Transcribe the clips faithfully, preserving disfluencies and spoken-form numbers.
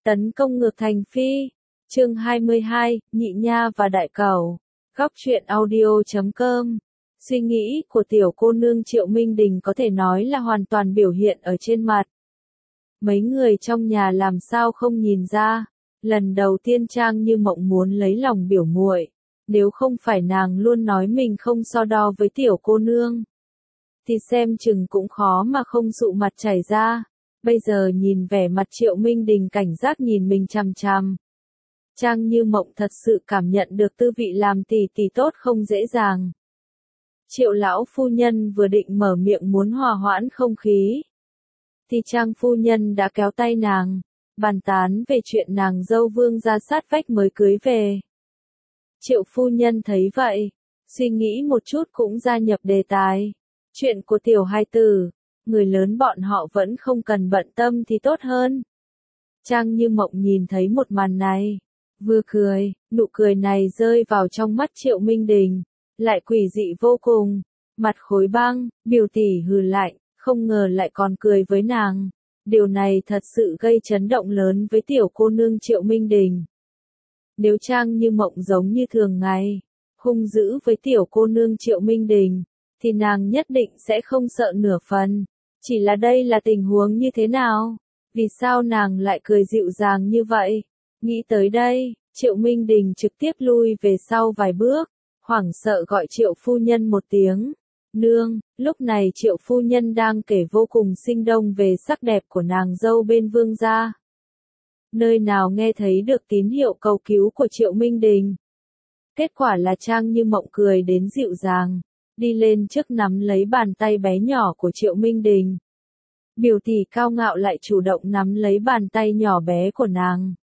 Tấn công ngược thành phi. Chương hai mươi hai, Nhị Nha và Đại Cẩu. Góc truyện audio chấm com. Suy nghĩ của tiểu cô nương Triệu Minh Đình có thể nói là hoàn toàn biểu hiện ở trên mặt. Mấy người trong nhà làm sao không nhìn ra, lần đầu tiên Trang Như Mộng muốn lấy lòng biểu muội, nếu không phải nàng luôn nói mình không so đo với tiểu cô nương, thì xem chừng cũng khó mà không dụ mặt chảy ra. Bây giờ nhìn vẻ mặt Triệu Minh Đình cảnh giác nhìn mình chằm chằm, Trang Như Mộng thật sự cảm nhận được tư vị làm tỷ tỷ tốt không dễ dàng. Triệu lão phu nhân vừa định mở miệng muốn hòa hoãn không khí, thì Trang phu nhân đã kéo tay nàng, bàn tán về chuyện nàng dâu Vương gia sát vách mới cưới về. Triệu phu nhân thấy vậy, suy nghĩ một chút cũng gia nhập đề tài. Chuyện của tiểu hài tử, người lớn bọn họ vẫn không cần bận tâm thì tốt hơn. Trang Như Mộng nhìn thấy một màn này, vừa cười, nụ cười này rơi vào trong mắt Triệu Minh Đình, lại quỷ dị vô cùng, mặt khối băng, biểu tỷ hừ lạnh, không ngờ lại còn cười với nàng. Điều này thật sự gây chấn động lớn với tiểu cô nương Triệu Minh Đình. Nếu Trang Như Mộng giống như thường ngày, hung dữ với tiểu cô nương Triệu Minh Đình, thì nàng nhất định sẽ không sợ nửa phần. Chỉ là đây là tình huống như thế nào? Vì sao nàng lại cười dịu dàng như vậy? Nghĩ tới đây, Triệu Minh Đình trực tiếp lui về sau vài bước, hoảng sợ gọi Triệu phu nhân một tiếng. Nương, lúc này Triệu phu nhân đang kể vô cùng sinh động về sắc đẹp của nàng dâu bên Vương gia. Nơi nào nghe thấy được tín hiệu cầu cứu của Triệu Minh Đình. Kết quả là Trang Như Mộng cười đến dịu dàng, đi lên trước nắm lấy bàn tay bé nhỏ của Triệu Minh Đình. Biểu tỷ cao ngạo lại chủ động nắm lấy bàn tay nhỏ bé của nàng.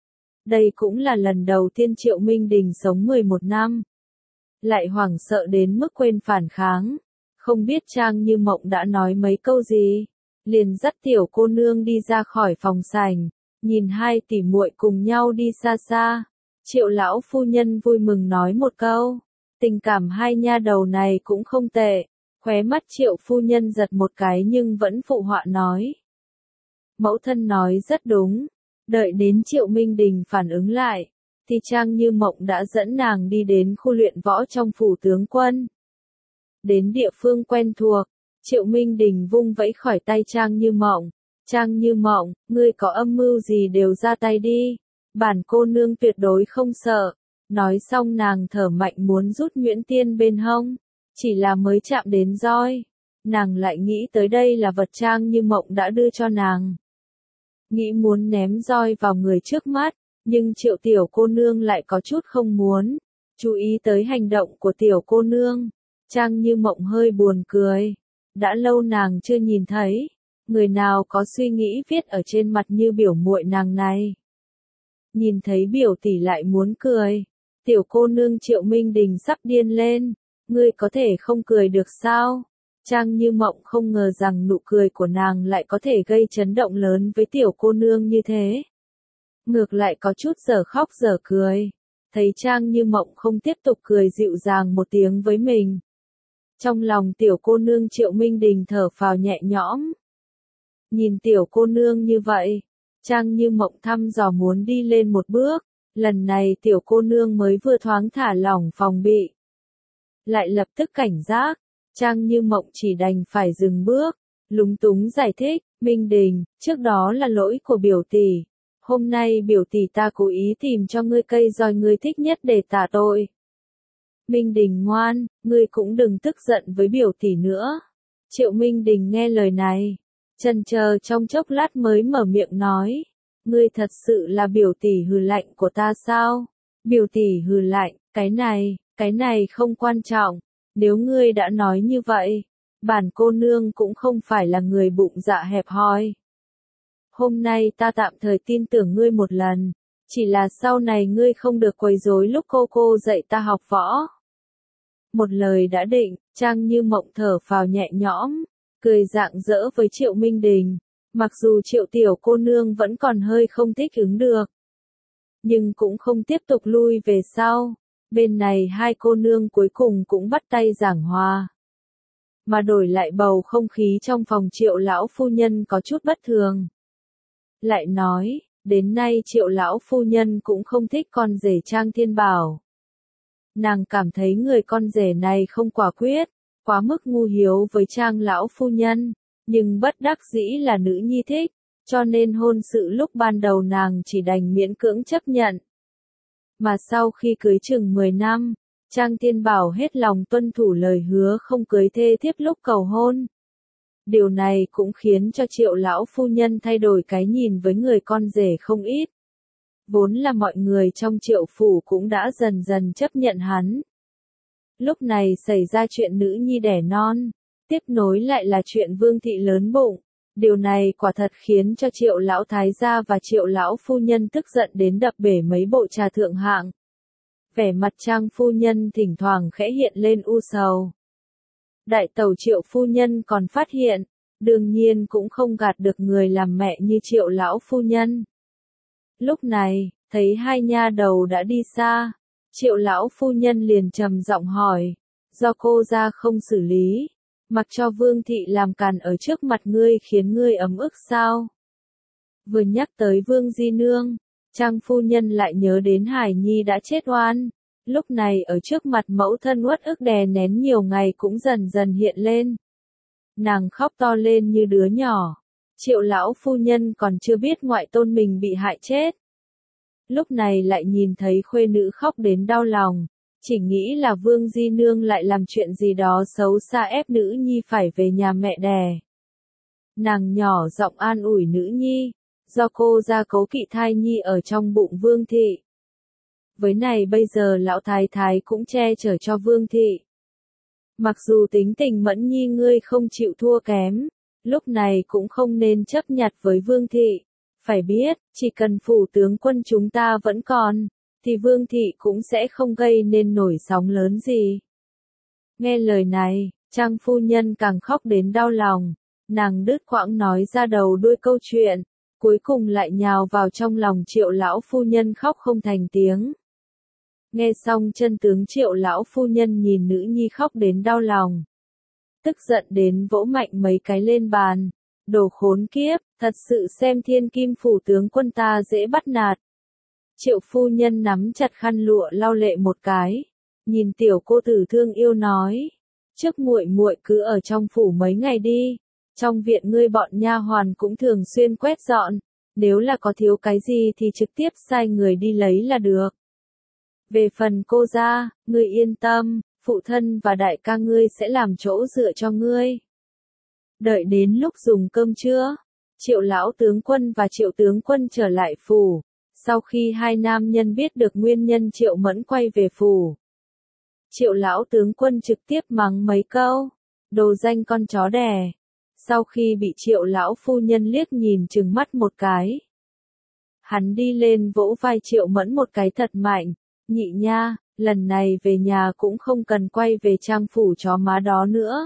Đây cũng là lần đầu tiên Triệu Minh Đình sống mười một năm. Lại hoảng sợ đến mức quên phản kháng. Không biết Trang Như Mộng đã nói mấy câu gì, liền dắt tiểu cô nương đi ra khỏi phòng sảnh, nhìn hai tỷ muội cùng nhau đi xa xa. Triệu lão phu nhân vui mừng nói một câu, tình cảm hai nha đầu này cũng không tệ. Khóe mắt Triệu phu nhân giật một cái nhưng vẫn phụ họa nói. Mẫu thân nói rất đúng. Đợi đến Triệu Minh Đình phản ứng lại, thì Trang Như Mộng đã dẫn nàng đi đến khu luyện võ trong phủ tướng quân. Đến địa phương quen thuộc, Triệu Minh Đình vung vẫy khỏi tay Trang Như Mộng. Trang Như Mộng, ngươi có âm mưu gì đều ra tay đi. Bản cô nương tuyệt đối không sợ. Nói xong nàng thở mạnh muốn rút nhuyễn tiên bên hông. Chỉ là mới chạm đến roi, nàng lại nghĩ tới đây là vật Trang Như Mộng đã đưa cho nàng. Nghĩ muốn ném roi vào người trước mắt, nhưng Triệu tiểu cô nương lại có chút không muốn. Chú ý tới hành động của tiểu cô nương, Trang Như Mộng hơi buồn cười. Đã lâu nàng chưa nhìn thấy người nào có suy nghĩ viết ở trên mặt như biểu muội nàng này. Nhìn thấy biểu tỷ lại muốn cười, tiểu cô nương Triệu Minh Đình sắp điên lên. Ngươi có thể không cười được sao? Trang Như Mộng không ngờ rằng nụ cười của nàng lại có thể gây chấn động lớn với tiểu cô nương như thế. Ngược lại có chút dở khóc dở cười. Thấy Trang Như Mộng không tiếp tục cười dịu dàng một tiếng với mình. Trong lòng tiểu cô nương Triệu Minh Đình thở phào nhẹ nhõm. Nhìn tiểu cô nương như vậy, Trang Như Mộng thăm dò muốn đi lên một bước. Lần này tiểu cô nương mới vừa thoáng thả lỏng phòng bị, lại lập tức cảnh giác. Trang Như Mộng chỉ đành phải dừng bước, lúng túng giải thích, Minh Đình, trước đó là lỗi của biểu tỷ. Hôm nay biểu tỷ ta cố ý tìm cho ngươi cây roi ngươi thích nhất để tạ tội. Minh Đình ngoan, ngươi cũng đừng tức giận với biểu tỷ nữa. Triệu Minh Đình nghe lời này, chần chờ trong chốc lát mới mở miệng nói, ngươi thật sự là biểu tỷ hừ lạnh của ta sao? Biểu tỷ hừ lạnh, cái này, cái này không quan trọng. Nếu ngươi đã nói như vậy, bản cô nương cũng không phải là người bụng dạ hẹp hòi. Hôm nay ta tạm thời tin tưởng ngươi một lần, chỉ là sau này ngươi không được quấy rối lúc cô cô dạy ta học võ. Một lời đã định, Trang Như Mộng thở phào nhẹ nhõm, cười rạng rỡ với Triệu Minh Đình. Mặc dù Triệu tiểu cô nương vẫn còn hơi không thích ứng được, nhưng cũng không tiếp tục lui về sau. Bên này hai cô nương cuối cùng cũng bắt tay giảng hòa. Mà đổi lại bầu không khí trong phòng Triệu lão phu nhân có chút bất thường. Lại nói, Đến nay Triệu lão phu nhân cũng không thích con rể Trang Thiên Bảo. Nàng cảm thấy người con rể này không quả quyết, quá mức ngu hiếu với Trang lão phu nhân, nhưng bất đắc dĩ là nữ nhi thích, cho nên hôn sự lúc ban đầu nàng chỉ đành miễn cưỡng chấp nhận. Mà sau khi cưới chừng mười năm, Trang Thiên Bảo hết lòng tuân thủ lời hứa không cưới thê thiếp lúc cầu hôn. Điều này cũng khiến cho Triệu lão phu nhân thay đổi cái nhìn với người con rể không ít. Vốn là mọi người trong Triệu phủ cũng đã dần dần chấp nhận hắn. Lúc này xảy ra chuyện nữ nhi đẻ non, tiếp nối lại là chuyện Vương thị lớn bụng. Điều này quả thật khiến cho Triệu lão thái gia và Triệu lão phu nhân tức giận đến đập bể mấy bộ trà thượng hạng. Vẻ mặt Trang phu nhân thỉnh thoảng khẽ hiện lên u sầu. Đại tẩu Triệu phu nhân còn phát hiện, đương nhiên cũng không gạt được người làm mẹ như Triệu lão phu nhân. Lúc này, thấy hai nha đầu đã đi xa, Triệu lão phu nhân liền trầm giọng hỏi, do cô ra không xử lý, mặc cho Vương thị làm càn ở trước mặt ngươi khiến ngươi ấm ức sao? Vừa nhắc tới Vương di nương, Trang phu nhân lại nhớ đến Hải Nhi đã chết oan, lúc này ở trước mặt mẫu thân uất ức đè nén nhiều ngày cũng dần dần hiện lên. Nàng khóc to lên như đứa nhỏ. Triệu lão phu nhân còn chưa biết ngoại tôn mình bị hại chết. Lúc này lại nhìn thấy khuê nữ khóc đến đau lòng, chỉ nghĩ là Vương di nương lại làm chuyện gì đó xấu xa ép nữ nhi phải về nhà mẹ đẻ. Nàng nhỏ giọng an ủi nữ nhi, do cô ra cố kỵ thai nhi ở trong bụng Vương thị. Với này bây giờ lão thái thái cũng che chở cho Vương thị. Mặc dù tính tình Mẫn nhi ngươi không chịu thua kém, lúc này cũng không nên chấp nhặt với Vương thị. Phải biết, chỉ cần phủ tướng quân chúng ta vẫn còn, thì Vương thị cũng sẽ không gây nên nổi sóng lớn gì. Nghe lời này, Trang phu nhân càng khóc đến đau lòng, nàng đứt quãng nói ra đầu đuôi câu chuyện, cuối cùng lại nhào vào trong lòng Triệu lão phu nhân khóc không thành tiếng. Nghe xong chân tướng Triệu lão phu nhân nhìn nữ nhi khóc đến đau lòng. Tức giận đến vỗ mạnh mấy cái lên bàn. Đồ khốn kiếp, thật sự xem thiên kim phủ tướng quân ta dễ bắt nạt. Triệu phu nhân nắm chặt khăn lụa lau lệ một cái. Nhìn tiểu cô tử thương yêu nói. Trước muội muội cứ ở trong phủ mấy ngày đi. Trong viện ngươi bọn nha hoàn cũng thường xuyên quét dọn. Nếu là có thiếu cái gì thì trực tiếp sai người đi lấy là được. Về phần cô gia, ngươi yên tâm, phụ thân và đại ca ngươi sẽ làm chỗ dựa cho ngươi. Đợi đến lúc dùng cơm trưa, Triệu lão tướng quân và Triệu tướng quân trở lại phủ. Sau khi hai nam nhân biết được nguyên nhân Triệu Mẫn quay về phủ, Triệu lão tướng quân trực tiếp mắng mấy câu, đồ danh con chó đẻ. Sau khi bị Triệu lão phu nhân liếc nhìn trừng mắt một cái, hắn đi lên vỗ vai Triệu Mẫn một cái thật mạnh, nhị nha, lần này về nhà cũng không cần quay về trang phủ chó má đó nữa.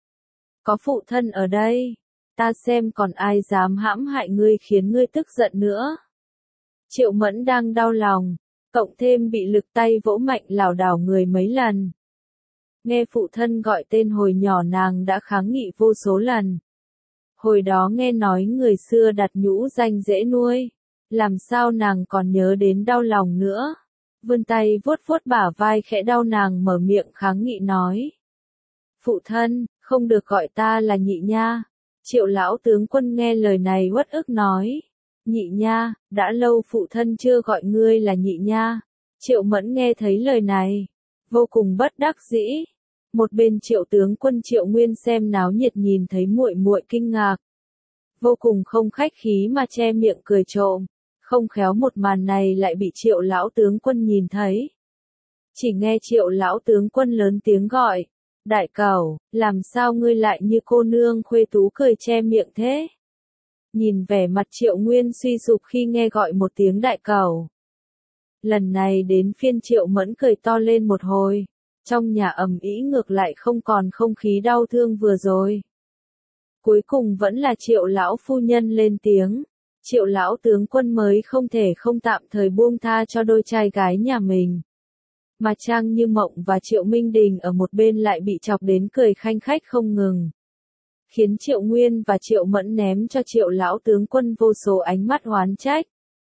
Có phụ thân ở đây, ta xem còn ai dám hãm hại ngươi khiến ngươi tức giận nữa. Triệu Mẫn đang đau lòng, cộng thêm bị lực tay vỗ mạnh lảo đảo người mấy lần. Nghe phụ thân gọi tên hồi nhỏ nàng đã kháng nghị vô số lần. Hồi đó nghe nói người xưa đặt nhũ danh dễ nuôi, làm sao nàng còn nhớ đến đau lòng nữa. Vươn tay vuốt vuốt bả vai khẽ đau nàng mở miệng kháng nghị nói. Phụ thân, không được gọi ta là nhị nha. Triệu lão tướng quân nghe lời này uất ức nói. Nhị nha, đã lâu phụ thân chưa gọi ngươi là nhị nha. Triệu Mẫn nghe thấy lời này, vô cùng bất đắc dĩ. Một bên Triệu tướng quân Triệu Nguyên xem náo nhiệt nhìn thấy muội muội kinh ngạc, vô cùng không khách khí mà che miệng cười trộm. Không khéo một màn này lại bị Triệu lão tướng quân nhìn thấy. Chỉ nghe Triệu lão tướng quân lớn tiếng gọi, đại cẩu, làm sao ngươi lại như cô nương khuê tú cười che miệng thế? Nhìn vẻ mặt Triệu Nguyên suy sụp khi nghe gọi một tiếng đại cẩu. Lần này đến phiên Triệu Mẫn cười to lên một hồi, trong nhà ầm ĩ ngược lại không còn không khí đau thương vừa rồi. Cuối cùng vẫn là Triệu lão phu nhân lên tiếng. Triệu lão tướng quân mới không thể không tạm thời buông tha cho đôi trai gái nhà mình. Mà Trang Như Mộng và Triệu Minh Đình ở một bên lại bị chọc đến cười khanh khách không ngừng. Khiến Triệu Nguyên và Triệu Mẫn ném cho Triệu lão tướng quân vô số ánh mắt oán trách.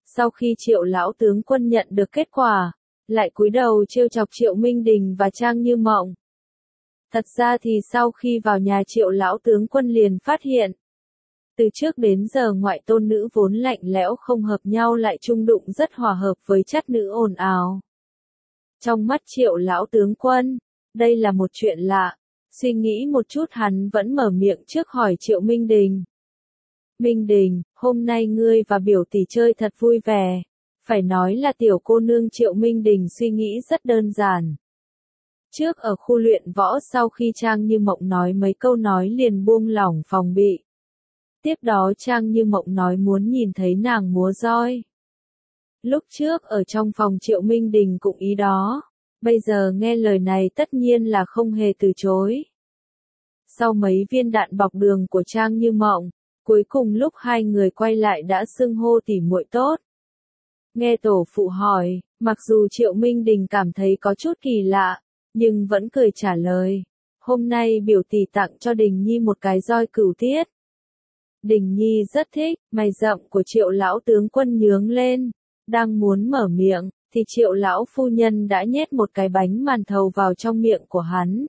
Sau khi Triệu lão tướng quân nhận được kết quả, lại cúi đầu trêu chọc Triệu Minh Đình và Trang Như Mộng. Thật ra thì sau khi vào nhà Triệu lão tướng quân liền phát hiện, từ trước đến giờ ngoại tôn nữ vốn lạnh lẽo không hợp nhau lại chung đụng rất hòa hợp với chất nữ ồn ào. Trong mắt Triệu lão tướng quân, đây là một chuyện lạ, suy nghĩ một chút hắn vẫn mở miệng trước hỏi Triệu Minh Đình. Minh Đình, hôm nay ngươi và biểu tỷ chơi thật vui vẻ. Phải nói là tiểu cô nương Triệu Minh Đình suy nghĩ rất đơn giản. Trước ở khu luyện võ sau khi Trang Như Mộng nói mấy câu nói liền buông lỏng phòng bị. Tiếp đó Trang Như Mộng nói muốn nhìn thấy nàng múa roi. Lúc trước ở trong phòng Triệu Minh Đình cũng ý đó, bây giờ nghe lời này tất nhiên là không hề từ chối. Sau mấy viên đạn bọc đường của Trang Như Mộng, cuối cùng lúc hai người quay lại đã xưng hô tỉ muội tốt. Nghe tổ phụ hỏi, mặc dù Triệu Minh Đình cảm thấy có chút kỳ lạ, nhưng vẫn cười trả lời. Hôm nay biểu tỷ tặng cho Đình Nhi một cái roi cửu tiết. Đình Nhi rất thích, mày rậm của Triệu lão tướng quân nhướng lên. Đang muốn mở miệng, thì Triệu lão phu nhân đã nhét một cái bánh màn thầu vào trong miệng của hắn.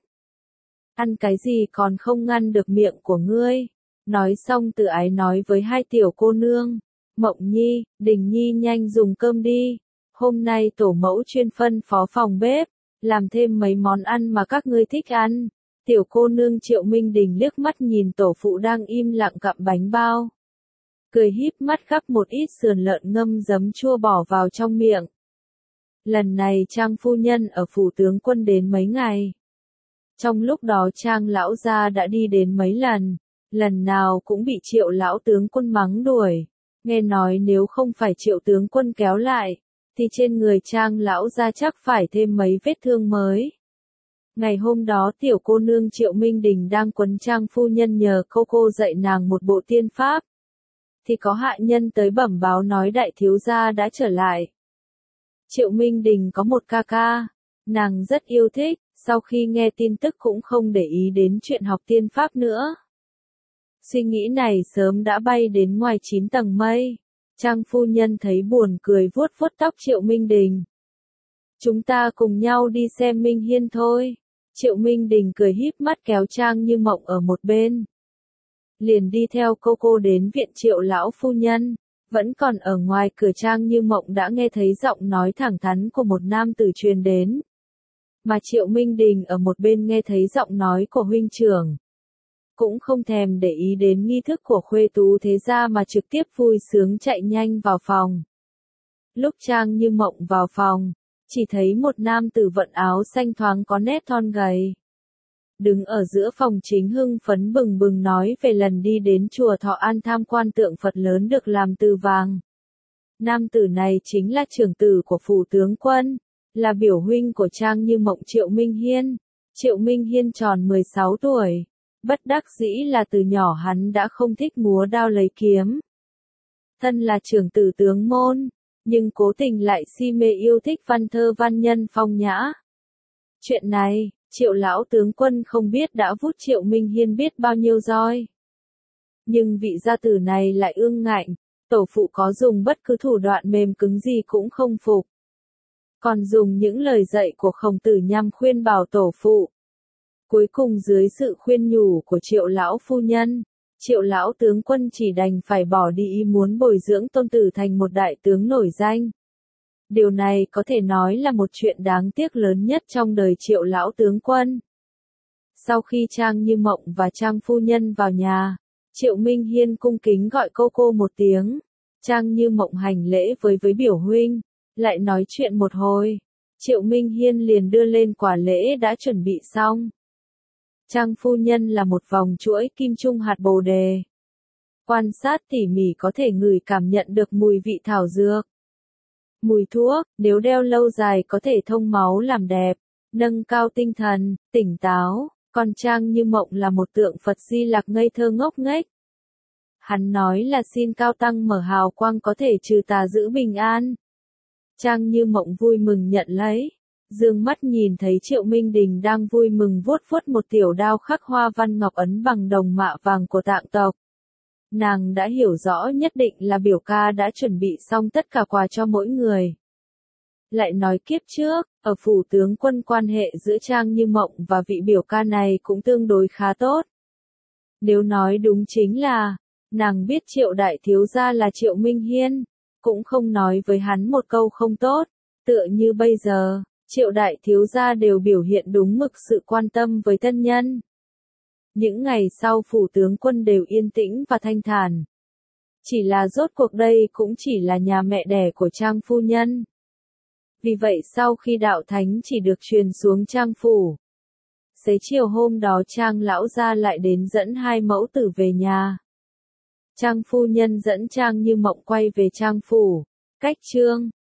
Ăn cái gì còn không ngăn được miệng của ngươi. Nói xong Từ Ái nói với hai tiểu cô nương. Mộng Nhi, Đình Nhi nhanh dùng cơm đi. Hôm nay tổ mẫu chuyên phân phó phòng bếp, làm thêm mấy món ăn mà các ngươi thích ăn. Tiểu cô nương Triệu Minh Đình liếc mắt nhìn tổ phụ đang im lặng gặm bánh bao. Cười híp mắt gắp một ít sườn lợn ngâm giấm chua bỏ vào trong miệng. Lần này Trang phu nhân ở phủ tướng quân đến mấy ngày. Trong lúc đó Trang lão gia đã đi đến mấy lần, lần nào cũng bị Triệu lão tướng quân mắng đuổi. Nghe nói nếu không phải Triệu tướng quân kéo lại, thì trên người Trang lão gia chắc phải thêm mấy vết thương mới. Ngày hôm đó tiểu cô nương Triệu Minh Đình đang quấn Trang phu nhân nhờ cô cô dạy nàng một bộ tiên pháp. Thì có hạ nhân tới bẩm báo nói đại thiếu gia đã trở lại. Triệu Minh Đình có một ca ca, nàng rất yêu thích, sau khi nghe tin tức cũng không để ý đến chuyện học tiên pháp nữa. Suy nghĩ này sớm đã bay đến ngoài chín tầng mây. Trang phu nhân thấy buồn cười vuốt vuốt tóc Triệu Minh Đình. Chúng ta cùng nhau đi xem Minh Hiên thôi. Triệu Minh Đình cười híp mắt kéo Trang Như Mộng ở một bên. Liền đi theo cô cô đến viện Triệu lão phu nhân. Vẫn còn ở ngoài cửa Trang Như Mộng đã nghe thấy giọng nói thẳng thắn của một nam tử truyền đến. Mà Triệu Minh Đình ở một bên nghe thấy giọng nói của huynh trưởng. Cũng không thèm để ý đến nghi thức của khuê tú thế gia mà trực tiếp vui sướng chạy nhanh vào phòng. Lúc Trang Như Mộng vào phòng, chỉ thấy một nam tử vận áo xanh thoáng có nét thon gầy. Đứng ở giữa phòng chính hưng phấn bừng bừng nói về lần đi đến chùa Thọ An tham quan tượng Phật lớn được làm từ vàng. Nam tử này chính là trưởng tử của phủ tướng quân, là biểu huynh của Trang Như Mộng Triệu Minh Hiên. Triệu Minh Hiên tròn mười sáu tuổi. Bất đắc dĩ là từ nhỏ hắn đã không thích múa đao lấy kiếm. Thân là trưởng tử tướng môn, nhưng cố tình lại si mê yêu thích văn thơ văn nhân phong nhã. Chuyện này, Triệu lão tướng quân không biết đã vút Triệu Minh Hiên biết bao nhiêu roi. Nhưng vị gia tử này lại ương ngạnh, tổ phụ có dùng bất cứ thủ đoạn mềm cứng gì cũng không phục. Còn dùng những lời dạy của Khổng Tử nhằm khuyên bảo tổ phụ. Cuối cùng dưới sự khuyên nhủ của Triệu lão phu nhân, Triệu lão tướng quân chỉ đành phải bỏ đi ý muốn bồi dưỡng tôn tử thành một đại tướng nổi danh. Điều này có thể nói là một chuyện đáng tiếc lớn nhất trong đời Triệu lão tướng quân. Sau khi Trang Như Mộng và Trang phu nhân vào nhà, Triệu Minh Hiên cung kính gọi cô cô một tiếng. Trang Như Mộng hành lễ với với biểu huynh, lại nói chuyện một hồi. Triệu Minh Hiên liền đưa lên quả lễ đã chuẩn bị xong. Trang phu nhân là một vòng chuỗi kim trung hạt bồ đề. Quan sát tỉ mỉ có thể ngửi cảm nhận được mùi vị thảo dược. Mùi thuốc, nếu đeo lâu dài có thể thông máu làm đẹp, nâng cao tinh thần, tỉnh táo. Còn Trang Như Mộng là một tượng Phật Di Lặc ngây thơ ngốc nghếch. Hắn nói là xin cao tăng mở hào quang có thể trừ tà giữ bình an. Trang Như Mộng vui mừng nhận lấy. Dương mắt nhìn thấy Triệu Minh Đình đang vui mừng vuốt vuốt một tiểu đao khắc hoa văn ngọc ấn bằng đồng mạ vàng của Tạng tộc. Nàng đã hiểu rõ nhất định là biểu ca đã chuẩn bị xong tất cả quà cho mỗi người. Lại nói kiếp trước, ở phủ tướng quân quan hệ giữa Trang Như Mộng và vị biểu ca này cũng tương đối khá tốt. Nếu nói đúng chính là, nàng biết Triệu đại thiếu gia là Triệu Minh Hiên, cũng không nói với hắn một câu không tốt, tựa như bây giờ, Triệu đại thiếu gia đều biểu hiện đúng mực sự quan tâm với thân nhân. Những ngày sau phủ tướng quân đều yên tĩnh và thanh thản. Chỉ là rốt cuộc đây cũng chỉ là nhà mẹ đẻ của Trang phu nhân. Vì vậy sau khi đạo thánh chỉ được truyền xuống Trang phủ, xế chiều hôm đó Trang lão gia lại đến dẫn hai mẫu tử về nhà. Trang phu nhân dẫn Trang Như Mộng quay về Trang phủ. Cách chương